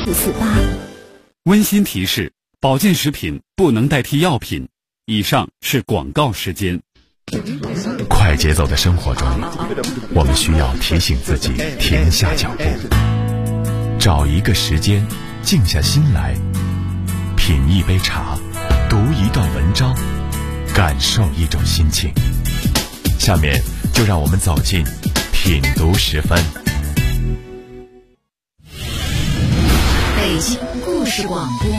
温馨提示：保健食品不能代替药品。以上是广告时间。 快节奏的生活中，我们需要提醒自己停下脚步，找一个时间，静下心来，品一杯茶，读一段文章，感受一种心情。下面就让我们走进品读10分。 北京故事广播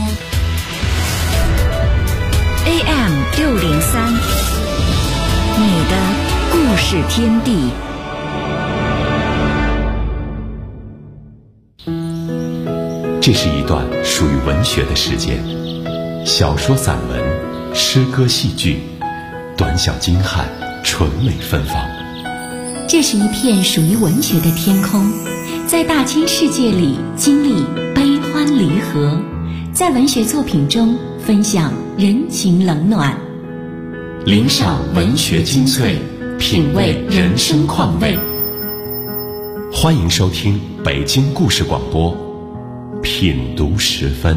AM603，你的故事天地。 这是一段属于文学的时间，小说、散文、诗歌、戏剧，短小精悍，纯美芬芳。 这是一片属于文学的天空，在大千世界里经历悲欢离合，在文学作品中分享人情冷暖， 聆赏文学精粹，品味人生况味。欢迎收听北京故事广播品读10分。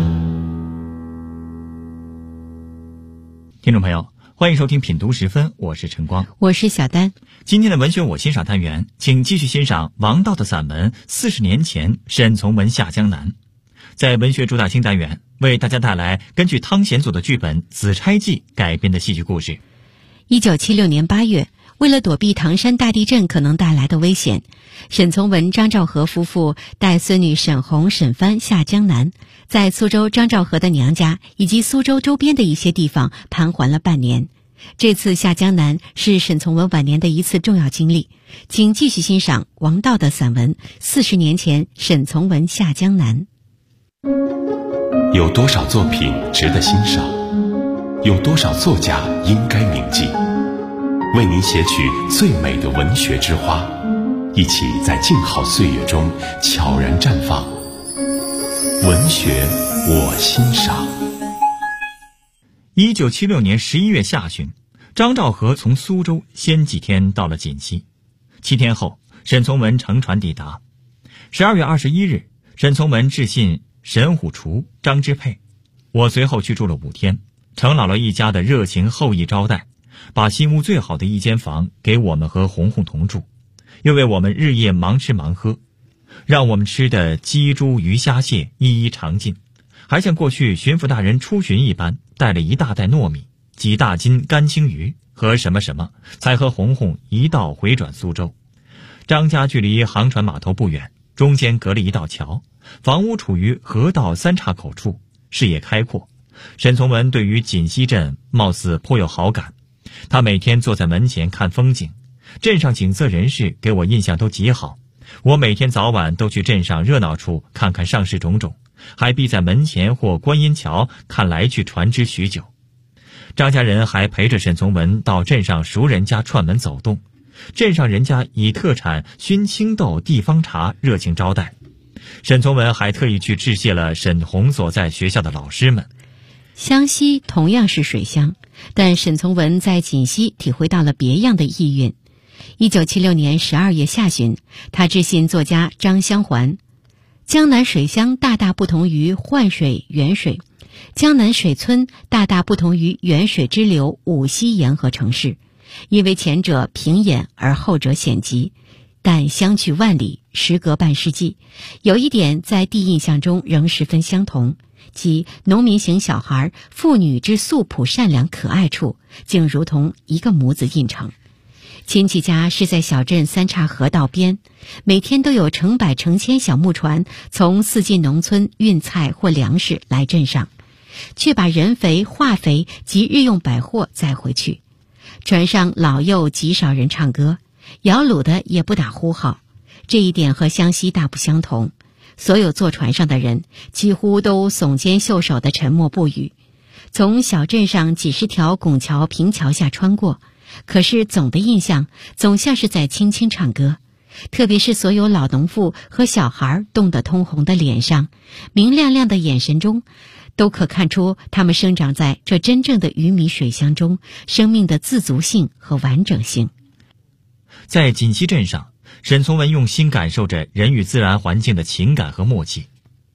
听众朋友，欢迎收听品读10分，我是陈光， 我是小丹。 今天的文学我欣赏单元，请继续欣赏王道的散文40年前沈从文下江南。在文学主打星单元，为大家带来根据汤显祖的剧本《紫钗记》改编的戏剧故事。 1976年8月，为了躲避唐山大地震可能带来的危险，沈从文、张兆和夫妇带孙女沈红、沈帆下江南，在苏州张兆和的娘家以及苏州周边的一些地方盘桓了半年。这次下江南是沈从文晚年的一次重要经历，请继续欣赏王道的散文40年前沈从文下江南。 有多少作品值得欣赏？有多少作家应该铭记？为您写取最美的文学之花，一起在静好岁月中悄然绽放。文学我欣赏。 1976年11月下旬，张兆和从苏州先几天到了锦溪，7天后，沈从文乘船抵达。12月21日，沈从文致信沈虎厨、张之沛，我随后居住了5天，程姥姥一家的热情厚意招待，把新屋最好的一间房给我们和红红同住，又为我们日夜忙吃忙喝，让我们吃的鸡猪鱼虾蟹一一尝尽，还像过去巡抚大人出巡一般，带了一大袋糯米、几大斤干青鱼和什么什么，才和红红一道回转苏州。张家距离航船码头不远，中间隔了一道桥，房屋处于河道3岔口处，视野开阔。沈从文对于锦溪镇貌似颇有好感，他每天坐在门前看风景，镇上景色人士给我印象都极好。我每天早晚都去镇上热闹处看看上市种种，还必在门前或观音桥看来去船只许久。张家人还陪着沈从文到镇上熟人家串门走动，镇上人家以特产熏青豆地方茶热情招待。沈从文还特意去致谢了沈红所在学校的老师们。 湘西同样是水乡，但沈从文在锦溪体会到了别样的意蕴。1976年12月下旬，他致信作家张香环：江南水乡大大不同于换水远水，江南水村大大不同于远水支流五溪沿河城市，因为前者平野而后者险急，但相距万里，时隔半世纪，有一点在第印象中仍十分相同，即农民型小孩、妇女之素朴善良可爱处，竟如同一个模子印成。亲戚家是在小镇3岔河道边，每天都有成百成千小木船从四进农村运菜或粮食来镇上，却把人肥、化肥及日用百货载回去。船上老幼极少人唱歌，摇橹的也不打呼号，这一点和湘西大不相同。所有坐船上的人几乎都耸肩袖手的沉默不语，从小镇上几十条拱桥平桥下穿过，可是总的印象总像是在轻轻唱歌，特别是所有老农妇和小孩冻得通红的脸上，明亮亮的眼神中，都可看出他们生长在这真正的鱼米水乡中生命的自足性和完整性。 在锦溪镇上，沈从文用心感受着人与自然环境的情感和默契。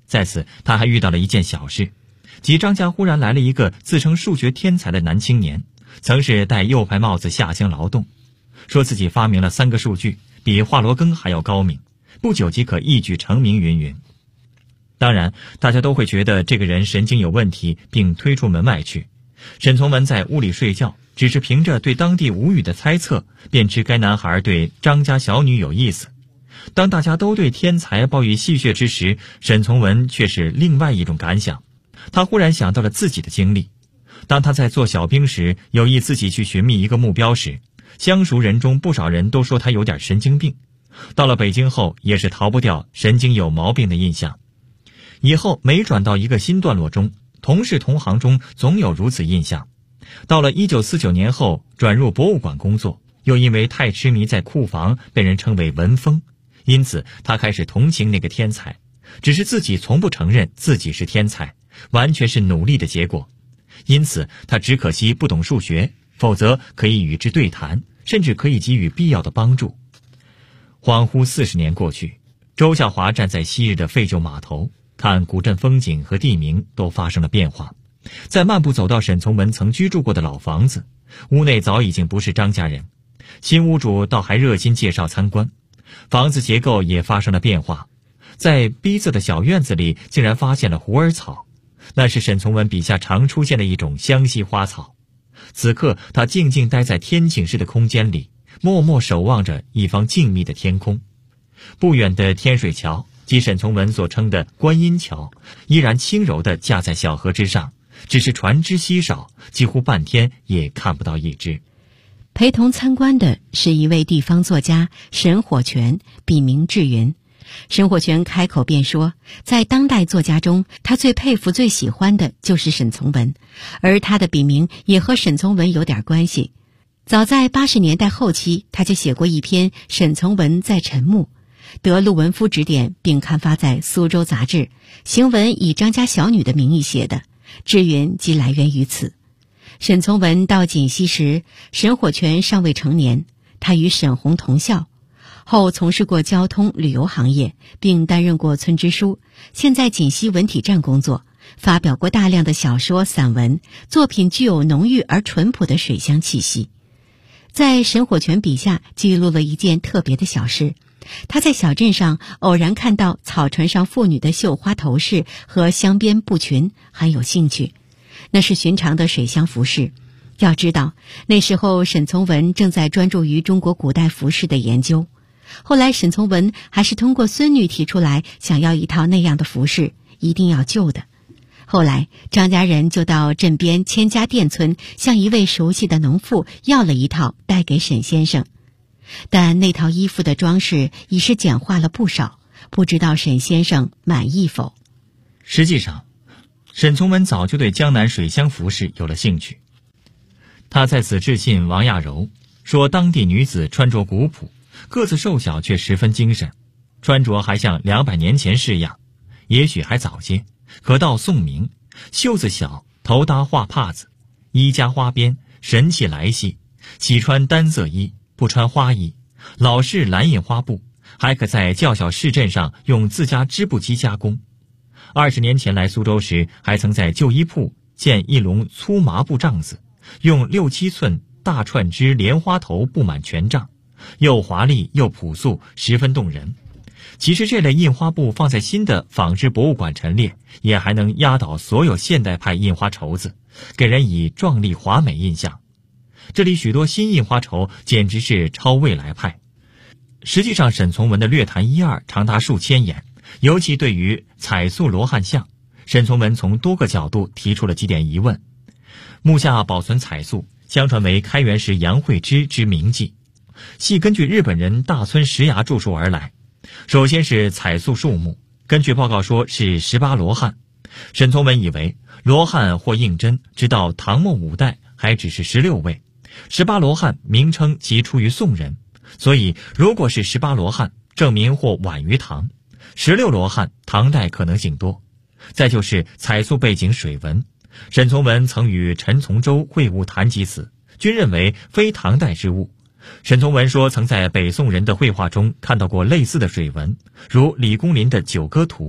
在此他还遇到了一件小事，即张家忽然来了一个自称数学天才的男青年，曾是戴右派帽子下乡劳动，说自己发明了3个数据，比华罗庚还要高明，不久即可一举成名云云。当然大家都会觉得这个人神经有问题，并推出门外去。沈从文在屋里睡觉，只是凭着对当地无语的猜测，便知该男孩对张家小女有意思。当大家都对天才抱以戏谑之时，沈从文却是另外一种感想。他忽然想到了自己的经历，当他在做小兵时，有意自己去寻觅一个目标时，相熟人中不少人都说他有点神经病。到了北京后，也是逃不掉神经有毛病的印象。以后每转到一个新段落中，同事同行中总有如此印象。到了1949年后，转入博物馆工作，又因为太痴迷在库房，被人称为文风。因此他开始同情那个天才，只是自己从不承认自己是天才，完全是努力的结果。因此他只可惜不懂数学，否则可以与之对谈，甚至可以给予必要的帮助。恍惚40年过去，周孝华站在昔日的废旧码头，看古镇风景和地名都发生了变化。在漫步走到沈从文曾居住过的老房子，屋内早已经不是张家人，新屋主倒还热心介绍参观。房子结构也发生了变化，在逼仄的小院子里竟然发现了虎耳草，那是沈从文笔下常出现的一种香稀花草。此刻他静静待在天井式的空间里，默默守望着一方静谧的天空。不远的天水桥，即沈从文所称的观音桥，依然轻柔地架在小河之上，只是船只稀少，几乎半天也看不到一只。 陪同参观的是一位地方作家沈火泉，笔名志云。沈火泉开口便说，在当代作家中，他最佩服最喜欢的就是沈从文，而他的笔名也和沈从文有点关系。早在80年代后期，他就写过一篇《沈从文在陈墓》，得陆文夫指点，并刊发在苏州杂志，行文以张家小女的名义写的，志云即来源于此。沈从文到锦西时，沈火泉尚未成年，他与沈弘同校，后从事过交通旅游行业，并担任过村支书，现在锦西文体站工作，发表过大量的小说散文，作品具有浓郁而淳朴的水乡气息。在沈火泉笔下记录了一件特别的小事，他在小镇上偶然看到草船上妇女的绣花头饰和镶边布裙，很有兴趣。那是寻常的水乡服饰。要知道，那时候沈从文正在专注于中国古代服饰的研究。后来沈从文还是通过孙女提出来，想要一套那样的服饰，一定要旧的。后来张家人就到镇边千家店村，向一位熟悉的农妇要了一套，带给沈先生。但那套衣服的装饰已是简化了不少，不知道沈先生满意否。 实际上，沈从文早就对江南水乡服饰有了兴趣。他在此致信王亚柔，说当地女子穿着古朴，个子瘦小却十分精神，穿着还像200年前式样，也许还早些，可到宋明，袖子小，头搭花帕子，衣加花边，神气来袭，喜穿单色衣，不穿花衣，老式蓝印花布，还可在较小市镇上用自家织布机加工。20年前来苏州时，还曾在旧衣铺见一笼粗麻布帐子，用6、7寸大串织莲花头布满全帐，又华丽又朴素，十分动人。其实这类印花布放在新的纺织博物馆陈列，也还能压倒所有现代派印花绸子，给人以壮丽华美印象。这里许多新印花绸简直是超未来派。实际上沈从文的略谈一二长达数千言，尤其对于彩塑罗汉像，沈从文从多个角度提出了几点疑问。墓下保存彩塑，相传为开元时杨惠之之名迹，系根据日本人大村石崖著述而来。首先是彩塑数目，根据报告说是18罗汉。沈从文以为罗汉或应真，直到唐末5代还只是16位，18罗汉名称即出于宋人，所以如果是18罗汉，证明或晚于唐；16罗汉，唐代可能性多。再就是彩塑背景水纹，沈从文曾与陈从周会晤谈及此，均认为非唐代之物。沈从文说曾在北宋人的绘画中看到过类似的水纹，如李公麟的《九歌图》，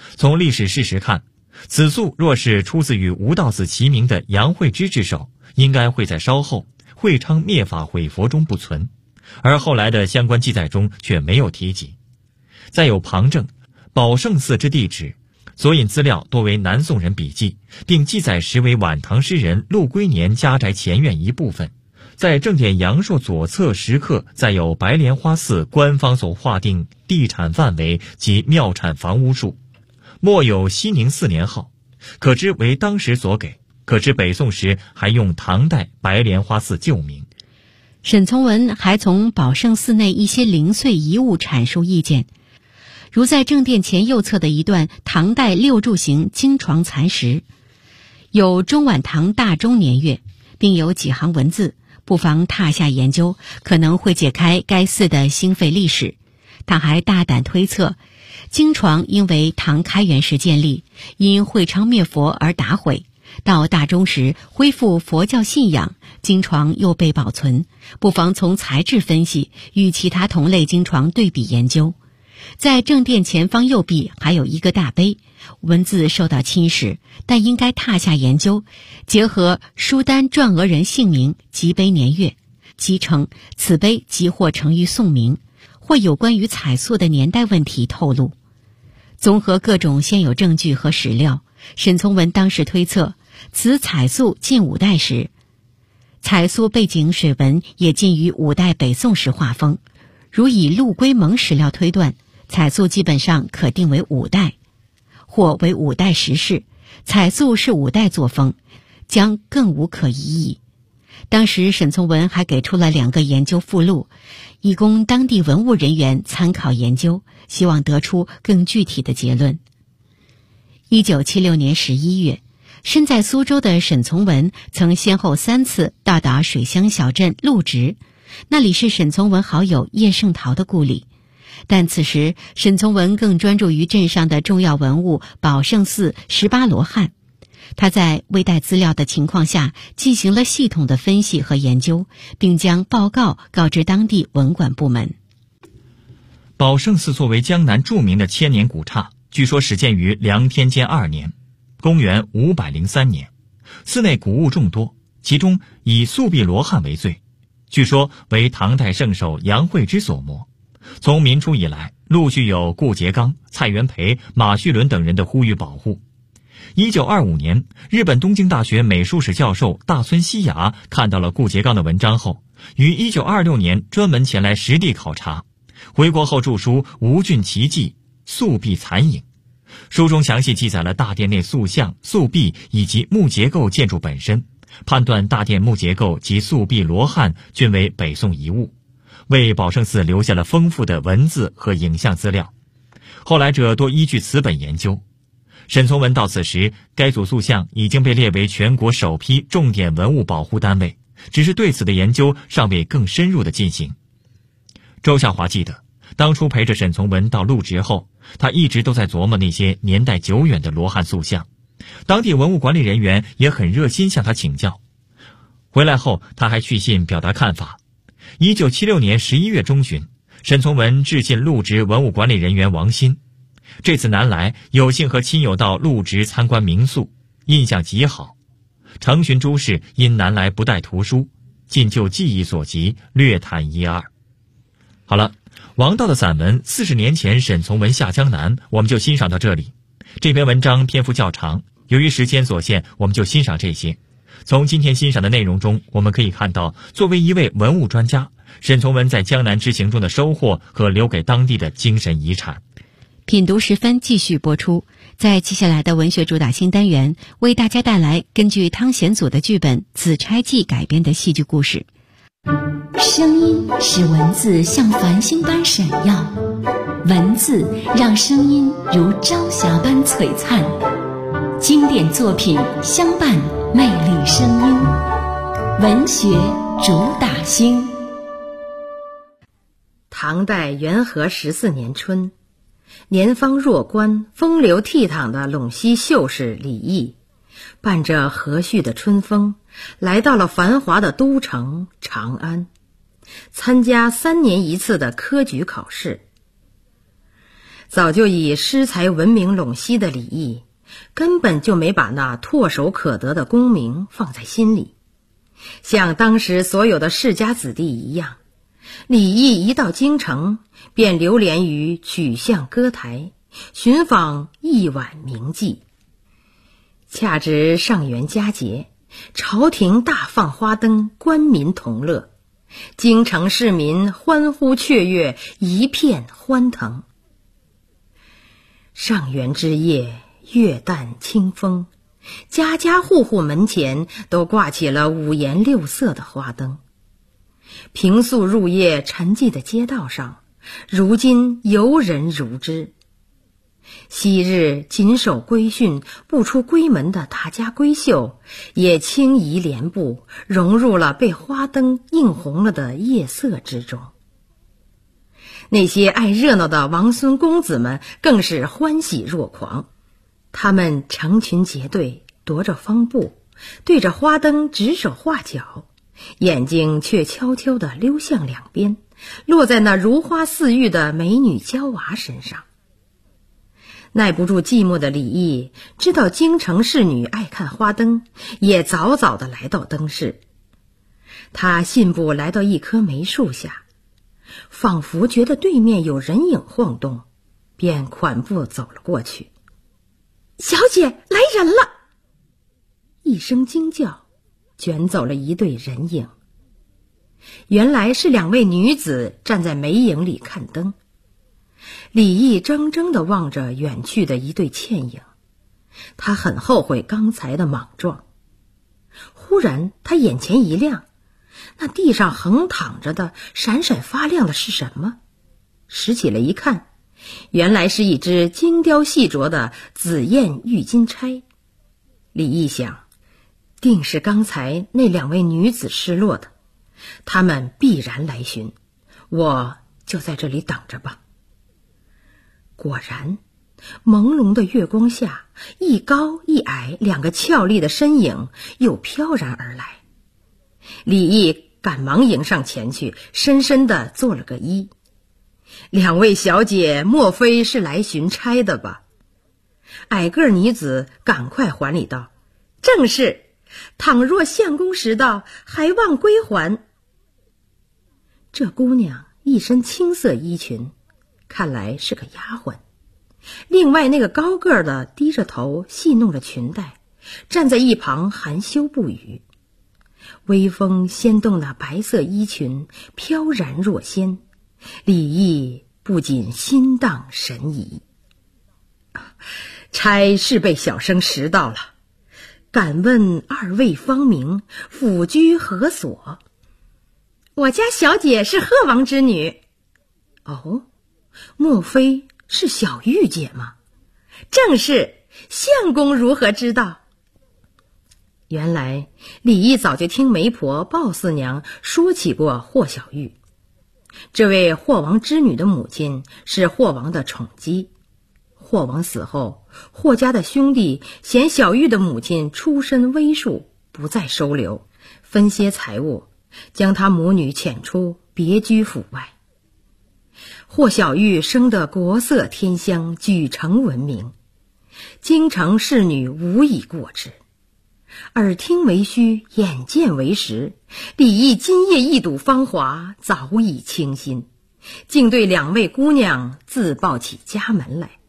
从历史事实看，此粟若是出自与吴道子齐名的杨惠之之手，应该会在稍后会昌灭法毁佛中不存，而后来的相关记载中却没有提及。再有旁证宝胜寺之地址，所引资料多为南宋人笔记，并记载时为晚唐诗人陆龟年家宅前院一部分。在正典阳朔左侧石刻再有白莲花寺官方所划定地产范围及庙产房屋数，末有熙宁4年号，可知为当时所给，可知北宋时还用唐代白莲花寺旧名。 沈从文还从宝胜寺内一些零碎遗物阐述意见，如在正殿前右侧的一段唐代六柱形经床残石，有中晚唐大中年月，并有几行文字，不妨踏下研究，可能会解开该寺的兴废历史。他还大胆推测，经床因为唐开元时建立，因会昌灭佛而打毁，到大中时恢复佛教信仰，经床又被保存，不妨从材质分析与其他同类经床对比研究。在正殿前方右壁还有一个大碑，文字受到侵蚀，但应该踏下研究，结合书单篆额人姓名及碑年月，即称此碑即或成于宋明，或有关于彩塑的年代问题透露。综合各种现有证据和史料，沈从文当时推测，此彩塑近5代时，彩塑背景水纹也近于5代北宋时画风。如以陆龟蒙史料推断，彩塑基本上可定为5代，或为5代时事，彩塑是5代作风，将更无可疑义。当时沈从文还给出了2个研究附录，以供当地文物人员参考研究，希望得出更具体的结论。1976年11月，身在苏州的沈从文曾先后3次到达水乡小镇陆直，那里是沈从文好友叶圣陶的故里。但此时沈从文更专注于镇上的重要文物宝胜寺18罗汉。他在未带资料的情况下进行了系统的分析和研究，并将报告告知当地文管部门。 宝胜寺作为江南著名的千年古刹，据说始建于梁天监2年，公元503年。寺内古物众多，其中以素壁罗汉为最，据说为唐代圣手杨惠之所磨。从民初以来，陆续有顾颉刚、蔡元培、马叙伦等人的呼吁保护。1925年，日本东京大学美术史教授大村西雅看到了顾颉刚的文章后，于1926年专门前来实地考察，回国后著书《吴郡奇迹》，素壁残影。书中详细记载了大殿内塑像、塑壁以及木结构建筑本身，判断大殿木结构及塑壁罗汉均为北宋遗物，为宝胜寺留下了丰富的文字和影像资料。后来者多依据此本研究。沈从文到此时，该组塑像已经被列为全国首批重点文物保护单位，只是对此的研究尚未更深入的进行。周孝华记得，当初陪着沈从文到陆直后，他一直都在琢磨那些年代久远的罗汉塑像，当地文物管理人员也很热心向他请教。回来后，他还去信表达看法。1976年11月中旬，沈从文致信陆直文物管理人员王新。这次南来，有幸和亲友到陆直参观民宿，印象极好。承询诸事，因南来不带图书，尽就记忆所及，略谈一二。好了，王道的散文《40年前沈从文下江南》，我们就欣赏到这里。这篇文章篇幅较长，由于时间所限，我们就欣赏这些。从今天欣赏的内容中，我们可以看到，作为一位文物专家，沈从文在江南之行中的收获和留给当地的精神遗产。 品读时分继续播出，在接下来的文学主打新单元，为大家带来根据汤显祖的剧本《紫钗记》改编的戏剧故事。 声音使文字像繁星般闪耀，文字让声音如朝霞般璀璨。经典作品相伴，魅力声音，文学主打星。 唐代元和14年春，年方弱冠、风流倜傥的陇西秀士李益，伴着和煦的春风，来到了繁华的都城长安，参加3年一次的科举考试。 早就以诗才闻名陇西的李益，根本就没把那唾手可得的功名放在心里。像当时所有的世家子弟一样，李益一到京城，便流连于曲巷歌台，寻访一碗名妓。恰值上元佳节，朝廷大放花灯，官民同乐，京城市民欢呼雀跃，一片欢腾。上元之夜，月淡清风，家家户户门前都挂起了五颜六色的花灯。平素入夜沉寂的街道上，如今游人如织。昔日谨守规训不出闺门的大家闺秀，也轻移帘步，融入了被花灯映红了的夜色之中。那些爱热闹的王孙公子们更是欢喜若狂，他们成群结队，踱着方步，对着花灯指手画脚，眼睛却悄悄地溜向两边，落在那如花似玉的美女娇娃身上。耐不住寂寞的李益知道京城侍女爱看花灯，也早早地来到灯市。他信步来到一棵梅树下，仿佛觉得对面有人影晃动，便款步走了过去。小姐，来人了！一声惊叫，卷走了一对人影。原来是两位女子站在梅影里看灯。李益怔怔地望着远去的一对倩影，他很后悔刚才的莽撞。忽然他眼前一亮，那地上横躺着的闪闪发亮的是什么？拾起来一看，原来是一只精雕细琢的紫燕玉金钗。李益想，定是刚才那两位女子失落的，她们必然来寻，我就在这里等着吧。果然，朦胧的月光下，一高一矮两个俏丽的身影又飘然而来。李益赶忙迎上前去，深深地做了个揖。两位小姐莫非是来寻差的吧？矮个女子赶快还礼道：正是，倘若相公时到，还望归还。这姑娘一身青色衣裙，看来是个丫鬟。另外那个高个的低着头戏弄着裙带，站在一旁含羞不语。微风掀动那白色衣裙，飘然若仙，李益不禁心荡神怡。差是被小生识到了，敢问二位芳名，府居何所？我家小姐是贺王之女。哦，莫非是小玉姐吗？正是，相公如何知道？原来李益早就听媒婆鲍四娘说起过霍小玉。这位霍王之女的母亲是霍王的宠姬，霍王死后，霍家的兄弟嫌小玉的母亲出身微庶，不再收留，分些财物，将她母女遣出，别居府外。霍小玉生得国色天香，举城闻名，京城侍女无以过之。耳听为虚，眼见为实，李益今夜一睹芳华，早已倾心，竟对两位姑娘自报起家门来。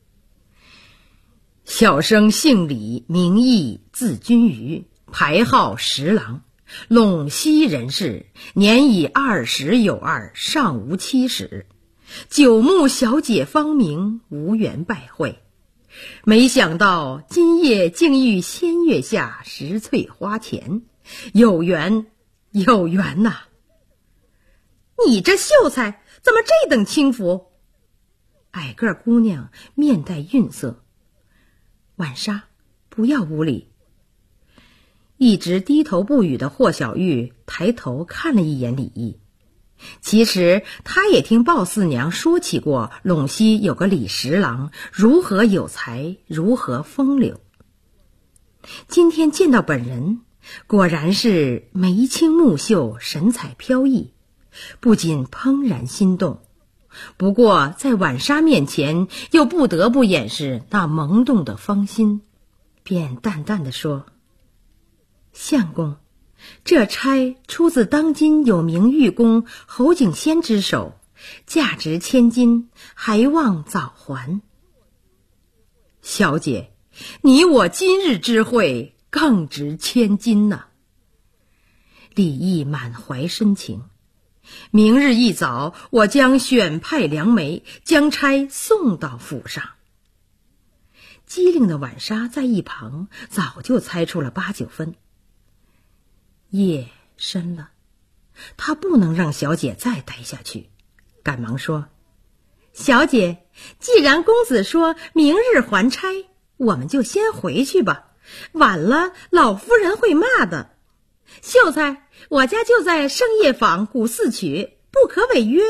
小生姓李，名益，字君瑜，排号十郎，陇西人士，年已20有2，尚无70。久慕小姐芳名，无缘拜会。没想到今夜竟遇仙月下，石翠花前，有缘有缘呐！你这秀才怎么这等轻浮？矮个姑娘面带愠色，晚纱，不要无礼。一直低头不语的霍小玉抬头看了一眼李益，其实他也听鲍四娘说起过陇西有个李十郎，如何有才，如何风流。今天见到本人，果然是眉清目秀，神采飘逸，不仅怦然心动， 不过在晚纱面前又不得不掩饰那萌动的芳心，便淡淡地说：相公，这钗出自当今有名玉工侯景仙之手，价值千金，还望早还。小姐，你我今日之会更值千金呐。李益满怀深情，明日一早，我将选派良媒，将钗送到府上。机灵的晚纱在一旁早就猜出了8、9分。夜深了，他不能让小姐再待下去，赶忙说：小姐，既然公子说明日还钗，我们就先回去吧，晚了老夫人会骂的。秀才，我家就在圣业坊古寺曲，不可违约。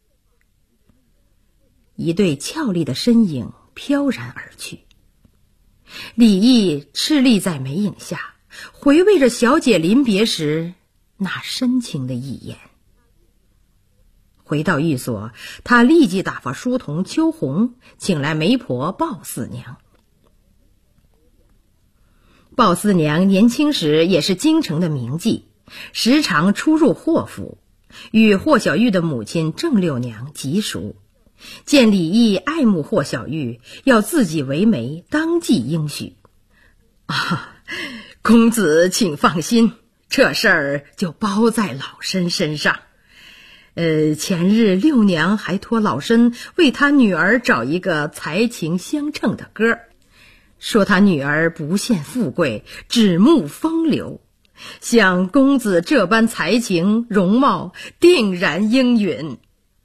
一对俏丽的身影飘然而去，李益痴立在眉影下，回味着小姐临别时那深情的一眼。回到寓所，他立即打发书童秋红请来媒婆鲍四娘。鲍四娘年轻时也是京城的名妓，时常出入霍府，与霍小玉的母亲郑六娘极熟。见李益爱慕霍小玉，要自己为媒，当即应许。公子请放心，这事儿就包在老身身上。前日六娘还托老身为他女儿找一个才情相称的歌，说他女儿不羡富贵，只慕风流，像公子这般才情容貌，定然应允。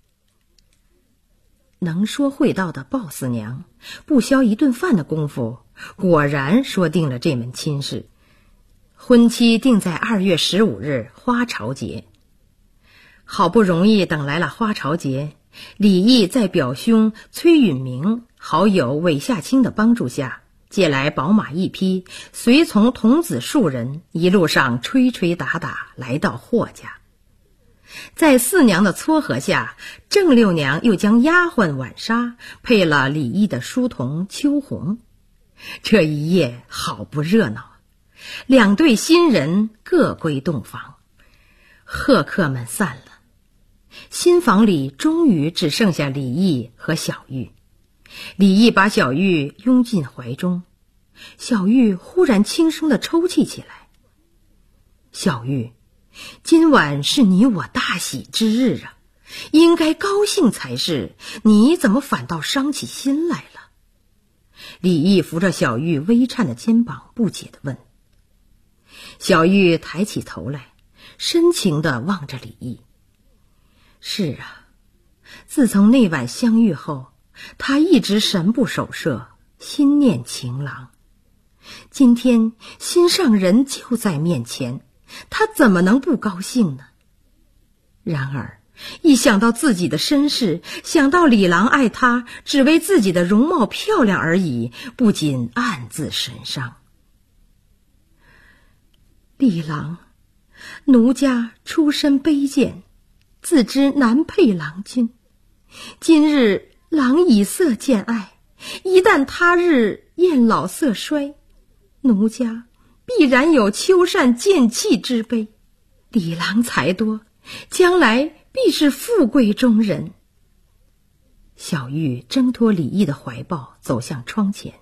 能说会道的鲍四娘，不消一顿饭的功夫，果然说定了这门亲事。婚期定在2月15日花朝节。好不容易等来了花朝节，李益在表兄崔允明、好友韦夏卿的帮助下，借来宝马一匹，随从童子数人，一路上吹吹打打来到霍家。在四娘的撮合下，郑六娘又将丫鬟晚纱配了李益的书童秋红。这一夜好不热闹，两对新人各归洞房，贺客们散了。新房里终于只剩下李益和小玉。李益把小玉拥进怀中，小玉忽然轻声地抽泣起来。小玉，今晚是你我大喜之日啊，应该高兴才是，你怎么反倒伤起心来了？李益扶着小玉微颤的肩膀，不解地问。小玉抬起头来，深情地望着李益。是啊，自从那晚相遇后，他一直神不守舍，心念情郎。今天心上人就在面前，他怎么能不高兴呢？然而一想到自己的身世，想到李郎爱他只为自己的容貌漂亮而已，不禁暗自神伤。李郎，奴家出身卑贱，自知难配郎君。今日郎以色见爱，一旦他日厌老色衰，奴家必然有秋扇贱弃之悲。李郎才多，将来必是富贵中人。小玉挣脱李益的怀抱，走向窗前。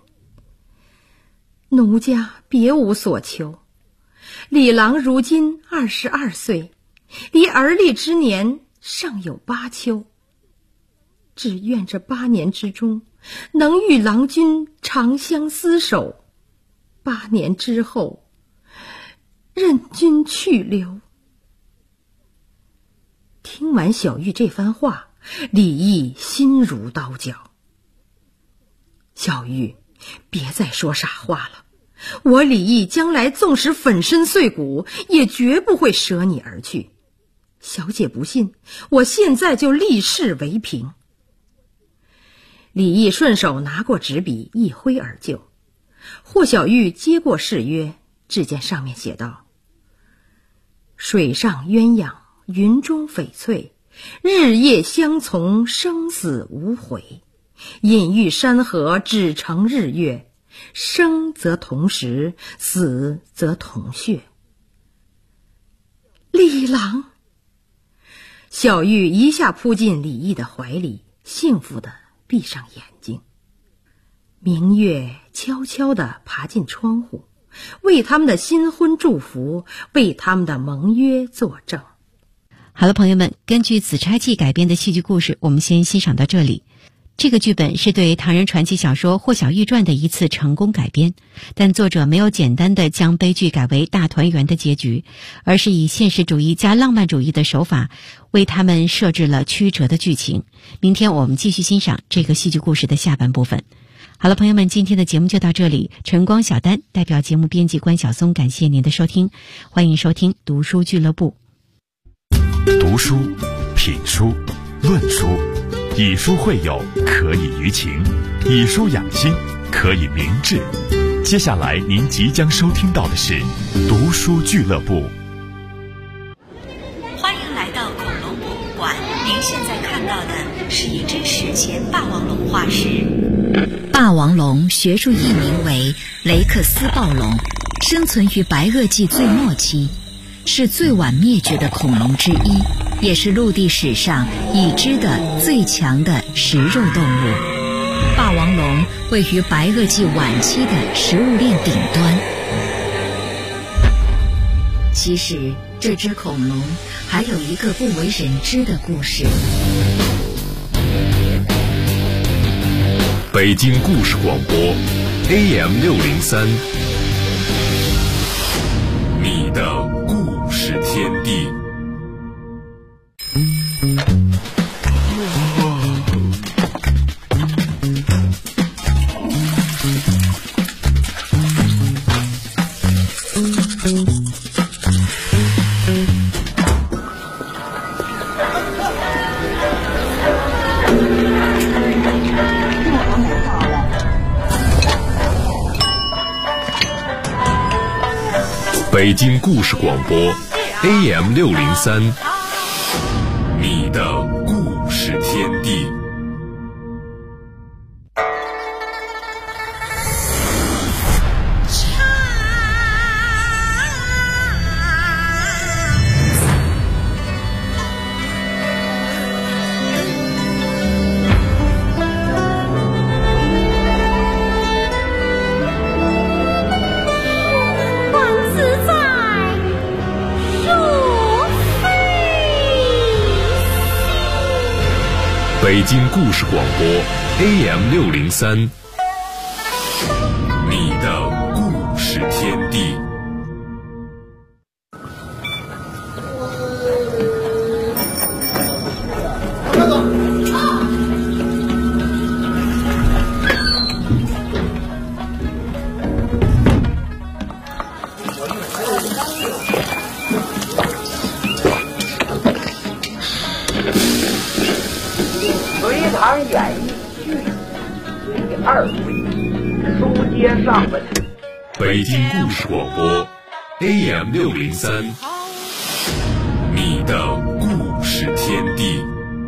奴家别无所求，李郎如今22岁，离而立之年尚有8秋，只愿这8年之中，能与郎君长相厮守，8年之后，任君去留。听完小玉这番话，李益心如刀绞。小玉，别再说傻话了，我李益将来纵使粉身碎骨，也绝不会舍你而去。小姐不信，我现在就立誓为凭。李益顺手拿过纸笔，一挥而就。霍小玉接过誓约，只见上面写道：水上鸳鸯，云中翡翠， 日夜相从，生死无悔。隐喻山河只成日月，生则同时，死则同穴。李郎，小玉一下扑进李毅的怀里，幸福地闭上眼睛。明月悄悄地爬进窗户，为他们的新婚祝福，为他们的盟约作证。 好了，朋友们，根据紫钗记改编的戏剧故事，我们先欣赏到这里。这个剧本是对唐人传奇小说《霍小玉传》的一次成功改编，但作者没有简单的将悲剧改为大团圆的结局，而是以现实主义加浪漫主义的手法为他们设置了曲折的剧情。明天我们继续欣赏这个戏剧故事的下半部分。好了，朋友们，今天的节目就到这里。晨光小丹代表节目编辑关晓松，感谢您的收听，欢迎收听读书俱乐部。 读书、品书、论书，以书会友，可以娱情；以书养心，可以明志。接下来您即将收听到的是读书俱乐部。 欢迎来到恐龙博物馆，您现在看到的是一只史前霸王龙化石。霸王龙学术译名为雷克斯暴龙，生存于白垩纪最末期，是最晚灭绝的恐龙之一，也是陆地史上已知的最强的食肉动物。霸王龙位于白垩纪晚期的食物链顶端。其实这只恐龙还有一个不为人知的故事。 北京故事广播 AM603， 你的故事天地。北京故事广播 AM603， 你的故事天地。北京故事广播 AM603， 你的故事天地。 隋唐演义续第2回，书接上文。 北京故事广播 AM603， 你的故事天地。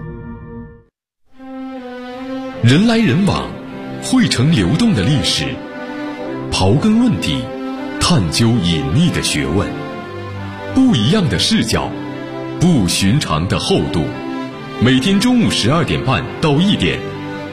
人来人往，汇成流动的历史，刨根问底，探究隐秘的学问，不一样的视角，不寻常的厚度。每天中午12点半到1点，